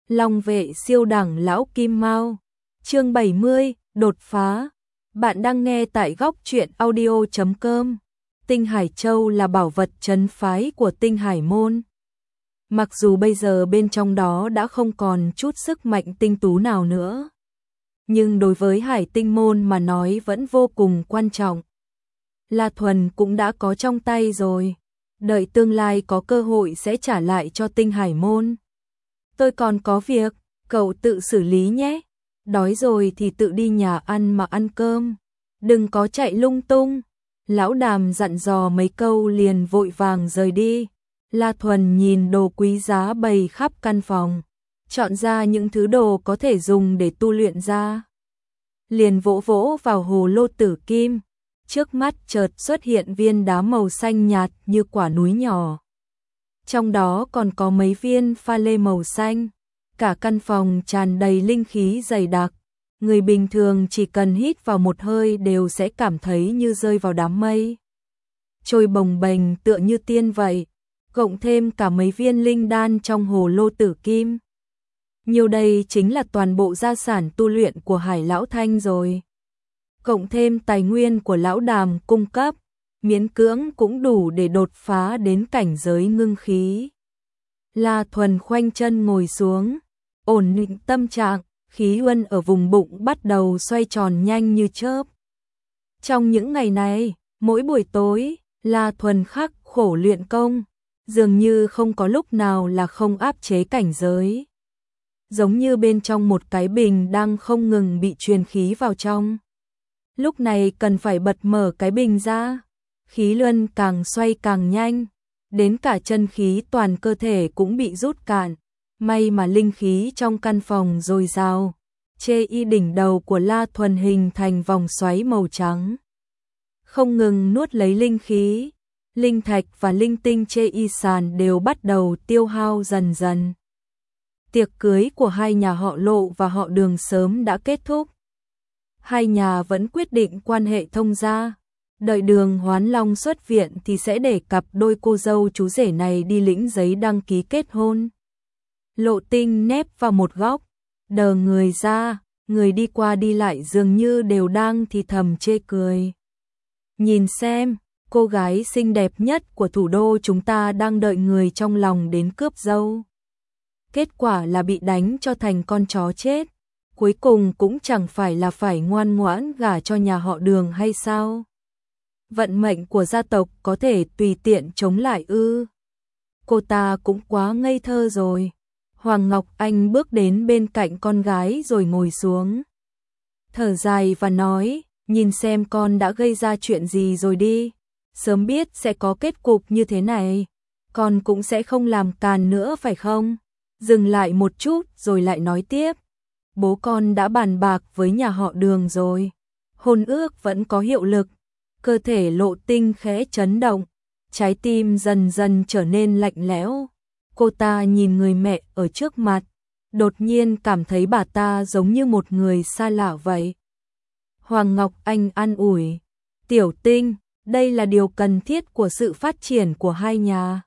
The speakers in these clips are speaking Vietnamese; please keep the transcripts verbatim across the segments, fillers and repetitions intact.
Long vệ siêu đẳng lão kim mao. Chương bảy mươi, đột phá. Bạn đang nghe tại góc truyện audio chấm com. Tinh Hải Châu là bảo vật trấn phái của Tinh Hải môn. Mặc dù bây giờ bên trong đó đã không còn chút sức mạnh tinh tú nào nữa, nhưng đối với Hải Tinh môn mà nói vẫn vô cùng quan trọng. La Thuần cũng đã có trong tay rồi, đợi tương lai có cơ hội sẽ trả lại cho Tinh Hải môn. Tôi còn có việc, cậu tự xử lý nhé. Đói rồi thì tự đi nhà ăn mà ăn cơm, đừng có chạy lung tung. Lão Đàm dặn dò mấy câu liền vội vàng rời đi. La Thuần nhìn đồ quý giá bày khắp căn phòng, chọn ra những thứ đồ có thể dùng để tu luyện ra. Liền vỗ vỗ vào hồ lô tử kim, trước mắt chợt xuất hiện viên đá màu xanh nhạt như quả núi nhỏ. Trong đó còn có mấy viên pha lê màu xanh, cả căn phòng tràn đầy linh khí dày đặc. Người bình thường chỉ cần hít vào một hơi đều sẽ cảm thấy như rơi vào đám mây, trôi bồng bềnh tựa như tiên vậy. Cộng thêm cả mấy viên linh đan trong hồ lô tử kim, nhiều đây chính là toàn bộ gia sản tu luyện của Hải Lão Thanh rồi. Cộng thêm tài nguyên của Lão Đàm cung cấp, miễn cưỡng cũng đủ để đột phá đến cảnh giới ngưng khí. La Thuần khoanh chân ngồi xuống, ổn định tâm trạng, khí huân ở vùng bụng bắt đầu xoay tròn nhanh như chớp. Trong những ngày này, mỗi buổi tối, La Thuần khắc khổ luyện công, dường như không có lúc nào là không áp chế cảnh giới. Giống như bên trong một cái bình đang không ngừng bị truyền khí vào trong. Lúc này cần phải bật mở cái bình ra, khí luân càng xoay càng nhanh, đến cả chân khí toàn cơ thể cũng bị rút cạn. May mà linh khí trong căn phòng dồi dào, chê y đỉnh đầu của La Thuần hình thành vòng xoáy màu trắng, không ngừng nuốt lấy linh khí. Linh thạch và linh tinh chê y sàn đều bắt đầu tiêu hao dần dần. Tiệc cưới của hai nhà họ Lộ và họ Đường sớm đã kết thúc. Hai nhà vẫn quyết định quan hệ thông gia. Đợi Đường Hoán Long xuất viện thì sẽ để cặp đôi cô dâu chú rể này đi lĩnh giấy đăng ký kết hôn. Lộ Tinh nép vào một góc, đờ người ra, người đi qua đi lại dường như đều đang thì thầm chê cười. Nhìn xem, cô gái xinh đẹp nhất của thủ đô chúng ta đang đợi người trong lòng đến cướp dâu. Kết quả là bị đánh cho thành con chó chết. Cuối cùng cũng chẳng phải là phải ngoan ngoãn gả cho nhà họ Đường hay sao? Vận mệnh của gia tộc có thể tùy tiện chống lại ư? Cô ta cũng quá ngây thơ rồi. Hoàng Ngọc Anh bước đến bên cạnh con gái rồi ngồi xuống, thở dài và nói, nhìn xem con đã gây ra chuyện gì rồi đi. Sớm biết sẽ có kết cục như thế này, con cũng sẽ không làm càn nữa phải không? Dừng lại một chút rồi lại nói tiếp. Bố con đã bàn bạc với nhà họ Đường rồi, hôn ước vẫn có hiệu lực. Cơ thể Lộ Tinh khẽ chấn động, trái tim dần dần trở nên lạnh lẽo. Cô ta nhìn người mẹ ở trước mặt, đột nhiên cảm thấy bà ta giống như một người xa lạ vậy. Hoàng Ngọc Anh an ủi, Tiểu Tinh, đây là điều cần thiết của sự phát triển của hai nhà.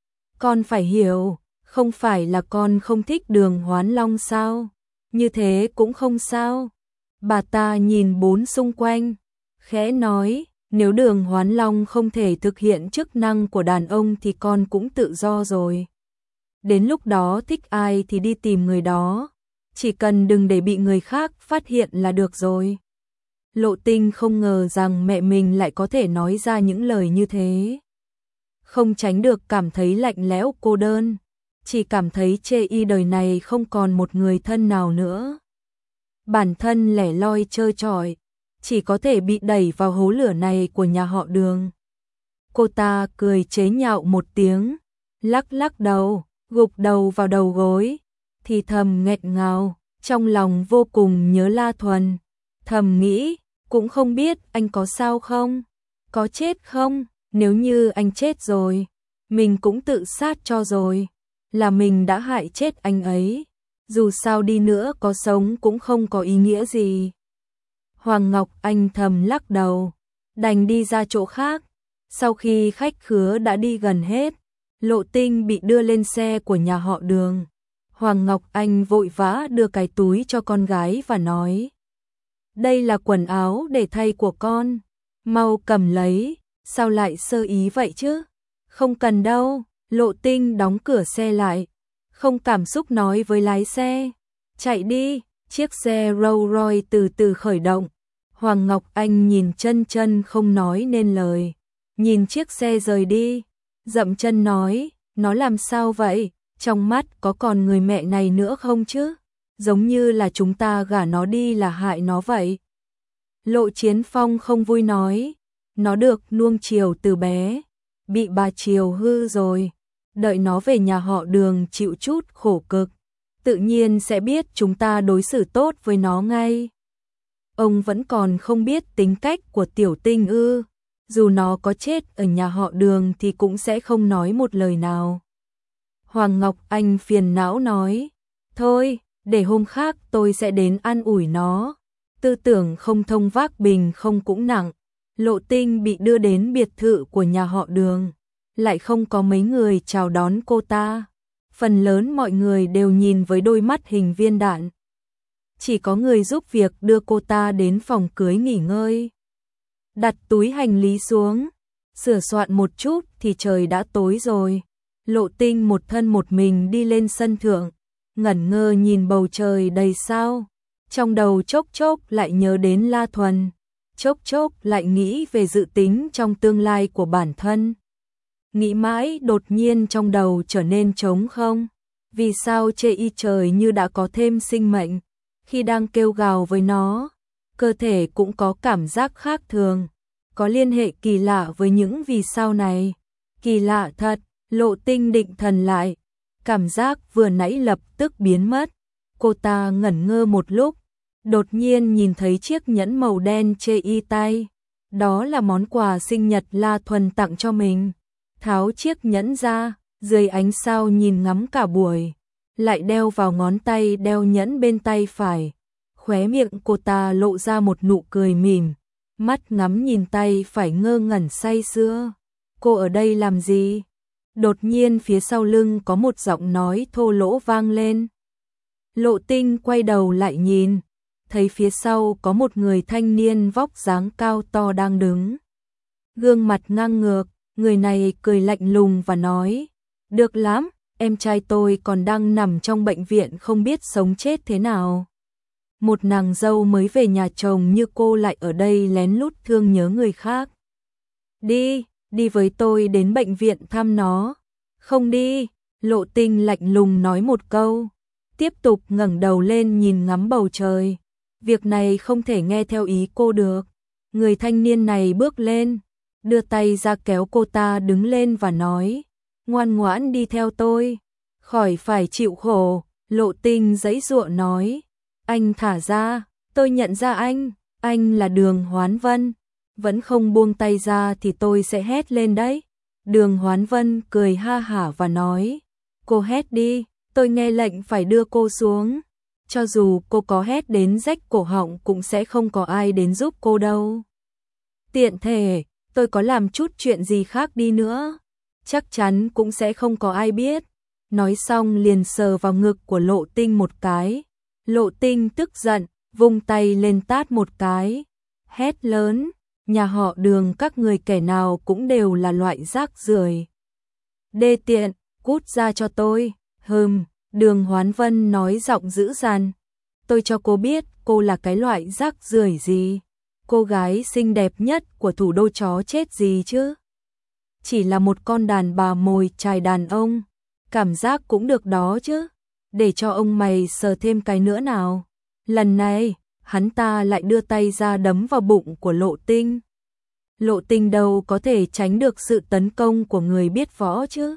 Con phải hiểu, không phải là con không thích Đường Hoán Long sao? Như thế cũng không sao. Bà ta nhìn bốn xung quanh, khẽ nói, nếu Đường Hoán Long không thể thực hiện chức năng của đàn ông thì con cũng tự do rồi. Đến lúc đó thích ai thì đi tìm người đó, chỉ cần đừng để bị người khác phát hiện là được rồi. Lộ Tinh không ngờ rằng mẹ mình lại có thể nói ra những lời như thế. Không tránh được cảm thấy lạnh lẽo cô đơn, chỉ cảm thấy chê y đời này không còn một người thân nào nữa. Bản thân lẻ loi trơ trọi, chỉ có thể bị đẩy vào hố lửa này của nhà họ Đường. Cô ta cười chế nhạo một tiếng, lắc lắc đầu, gục đầu vào đầu gối, thì thầm nghẹn ngào, trong lòng vô cùng nhớ La Thuần. Thầm nghĩ, cũng không biết anh có sao không, có chết không, nếu như anh chết rồi, mình cũng tự sát cho rồi, là mình đã hại chết anh ấy, dù sao đi nữa có sống cũng không có ý nghĩa gì. Hoàng Ngọc Anh thầm lắc đầu, đành đi ra chỗ khác. Sau khi khách khứa đã đi gần hết, Lộ Tinh bị đưa lên xe của nhà họ Đường. Hoàng Ngọc Anh vội vã đưa cái túi cho con gái và nói: đây là quần áo để thay của con, mau cầm lấy, sao lại sơ ý vậy chứ? Không cần đâu. Lộ Tinh đóng cửa xe lại, không cảm xúc nói với lái xe: chạy đi. Chiếc xe Rolls Royce từ từ khởi động. Hoàng Ngọc Anh nhìn chân chân không nói nên lời, nhìn chiếc xe rời đi, dậm chân nói: nó làm sao vậy? Trong mắt có còn người mẹ này nữa không chứ? Giống như là chúng ta gả nó đi là hại nó vậy. Lộ Chiến Phong không vui nói: nó được nuông chiều từ bé, bị bà chiều hư rồi, đợi nó về nhà họ Đường chịu chút khổ cực, tự nhiên sẽ biết chúng ta đối xử tốt với nó ngay. Ông vẫn còn không biết tính cách của Tiểu Tinh ư? Dù nó có chết ở nhà họ Đường thì cũng sẽ không nói một lời nào. Hoàng Ngọc Anh phiền não nói: thôi, để hôm khác tôi sẽ đến an ủi nó. Tư tưởng không thông vác bình không cũng nặng. Lộ Tinh bị đưa đến biệt thự của nhà họ Đường, lại không có mấy người chào đón cô ta. Phần lớn mọi người đều nhìn với đôi mắt hình viên đạn. Chỉ có người giúp việc đưa cô ta đến phòng cưới nghỉ ngơi. Đặt túi hành lý xuống, sửa soạn một chút thì trời đã tối rồi. Lộ Tinh một thân một mình đi lên sân thượng, ngẩn ngơ nhìn bầu trời đầy sao. Trong đầu chốc chốc lại nhớ đến La Thuần, chốc chốc lại nghĩ về dự tính trong tương lai của bản thân. Nghĩ mãi đột nhiên trong đầu trở nên trống không. Vì sao chê y trời như đã có thêm sinh mệnh? Khi đang kêu gào với nó, cơ thể cũng có cảm giác khác thường, có liên hệ kỳ lạ với những vì sao này. Kỳ lạ thật. Lộ Tinh định thần lại, cảm giác vừa nãy lập tức biến mất. Cô ta ngẩn ngơ một lúc, đột nhiên nhìn thấy chiếc nhẫn màu đen chê y tay. Đó là món quà sinh nhật La Thuần tặng cho mình. Tháo chiếc nhẫn ra, dưới ánh sao nhìn ngắm cả buổi, lại đeo vào ngón tay đeo nhẫn bên tay phải. Khóe miệng cô ta lộ ra một nụ cười mỉm, mắt ngắm nhìn tay phải ngơ ngẩn say sưa. Cô ở đây làm gì? Đột nhiên phía sau lưng có một giọng nói thô lỗ vang lên. Lộ Tinh quay đầu lại nhìn, thấy phía sau có một người thanh niên vóc dáng cao to đang đứng. Gương mặt ngang ngược, người này cười lạnh lùng và nói: được lắm, em trai tôi còn đang nằm trong bệnh viện không biết sống chết thế nào. Một nàng dâu mới về nhà chồng như cô lại ở đây lén lút thương nhớ người khác. Đi, đi với tôi đến bệnh viện thăm nó. Không đi. Lộ Tinh lạnh lùng nói một câu, tiếp tục ngẩng đầu lên nhìn ngắm bầu trời. Việc này không thể nghe theo ý cô được. Người thanh niên này bước lên, đưa tay ra kéo cô ta đứng lên và nói: ngoan ngoãn đi theo tôi, khỏi phải chịu khổ. Lộ Tinh giãy giụa nói: anh thả ra, tôi nhận ra anh, anh là Đường Hoán Vân. Vẫn không buông tay ra thì tôi sẽ hét lên đấy. Đường Hoán Vân cười ha hả và nói: cô hét đi, tôi nghe lệnh phải đưa cô xuống. Cho dù cô có hét đến rách cổ họng cũng sẽ không có ai đến giúp cô đâu. Tiện thể, tôi có làm chút chuyện gì khác đi nữa, chắc chắn cũng sẽ không có ai biết. Nói xong liền sờ vào ngực của Lộ Tinh một cái. Lộ Tinh tức giận, vung tay lên tát một cái, hét lớn: nhà họ Đường các người kẻ nào cũng đều là loại rác rưởi. Đê tiện, cút ra cho tôi. Hừm, Đường Hoán Vân nói giọng dữ dằn. Tôi cho cô biết cô là cái loại rác rưởi gì. Cô gái xinh đẹp nhất của thủ đô chó chết gì chứ. Chỉ là một con đàn bà mồi chài đàn ông, cảm giác cũng được đó chứ. Để cho ông mày sờ thêm cái nữa nào. Lần này, hắn ta lại đưa tay ra đấm vào bụng của Lộ Tinh. Lộ Tinh đâu có thể tránh được sự tấn công của người biết võ chứ.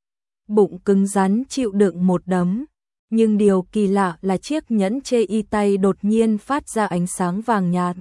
Bụng cứng rắn chịu đựng một đấm, nhưng điều kỳ lạ là chiếc nhẫn chê y tay đột nhiên phát ra ánh sáng vàng nhạt.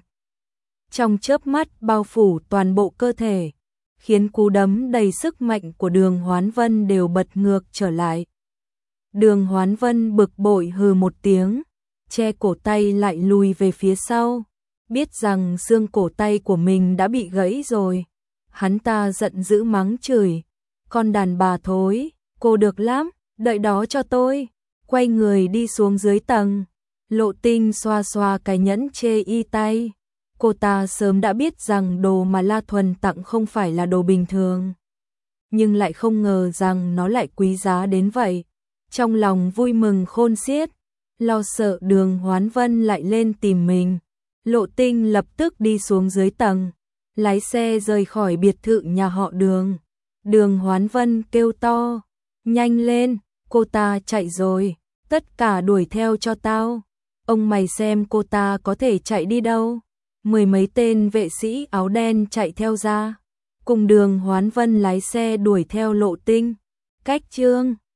Trong chớp mắt bao phủ toàn bộ cơ thể, khiến cú đấm đầy sức mạnh của Đường Hoán Vân đều bật ngược trở lại. Đường Hoán Vân bực bội hừ một tiếng, che cổ tay lại lùi về phía sau, biết rằng xương cổ tay của mình đã bị gãy rồi. Hắn ta giận dữ mắng chửi: con đàn bà thối, cô được lắm, đợi đó cho tôi. quay người đi xuống dưới tầng. Lộ Tinh xoa xoa cái nhẫn chê y tay. Cô ta sớm đã biết rằng đồ mà La Thuần tặng không phải là đồ bình thường, nhưng lại không ngờ rằng nó lại quý giá đến vậy. Trong lòng vui mừng khôn xiết, lo sợ Đường Hoán Vân lại lên tìm mình. Lộ Tinh lập tức đi xuống dưới tầng, lái xe rời khỏi biệt thự nhà họ Đường. Đường Hoán Vân kêu to, nhanh lên, cô ta chạy rồi, tất cả đuổi theo cho tao. Ông mày xem cô ta có thể chạy đi đâu. Mười mấy tên vệ sĩ áo đen chạy theo ra, cùng Đường Hoán Vân lái xe đuổi theo Lộ Tinh. Cách chương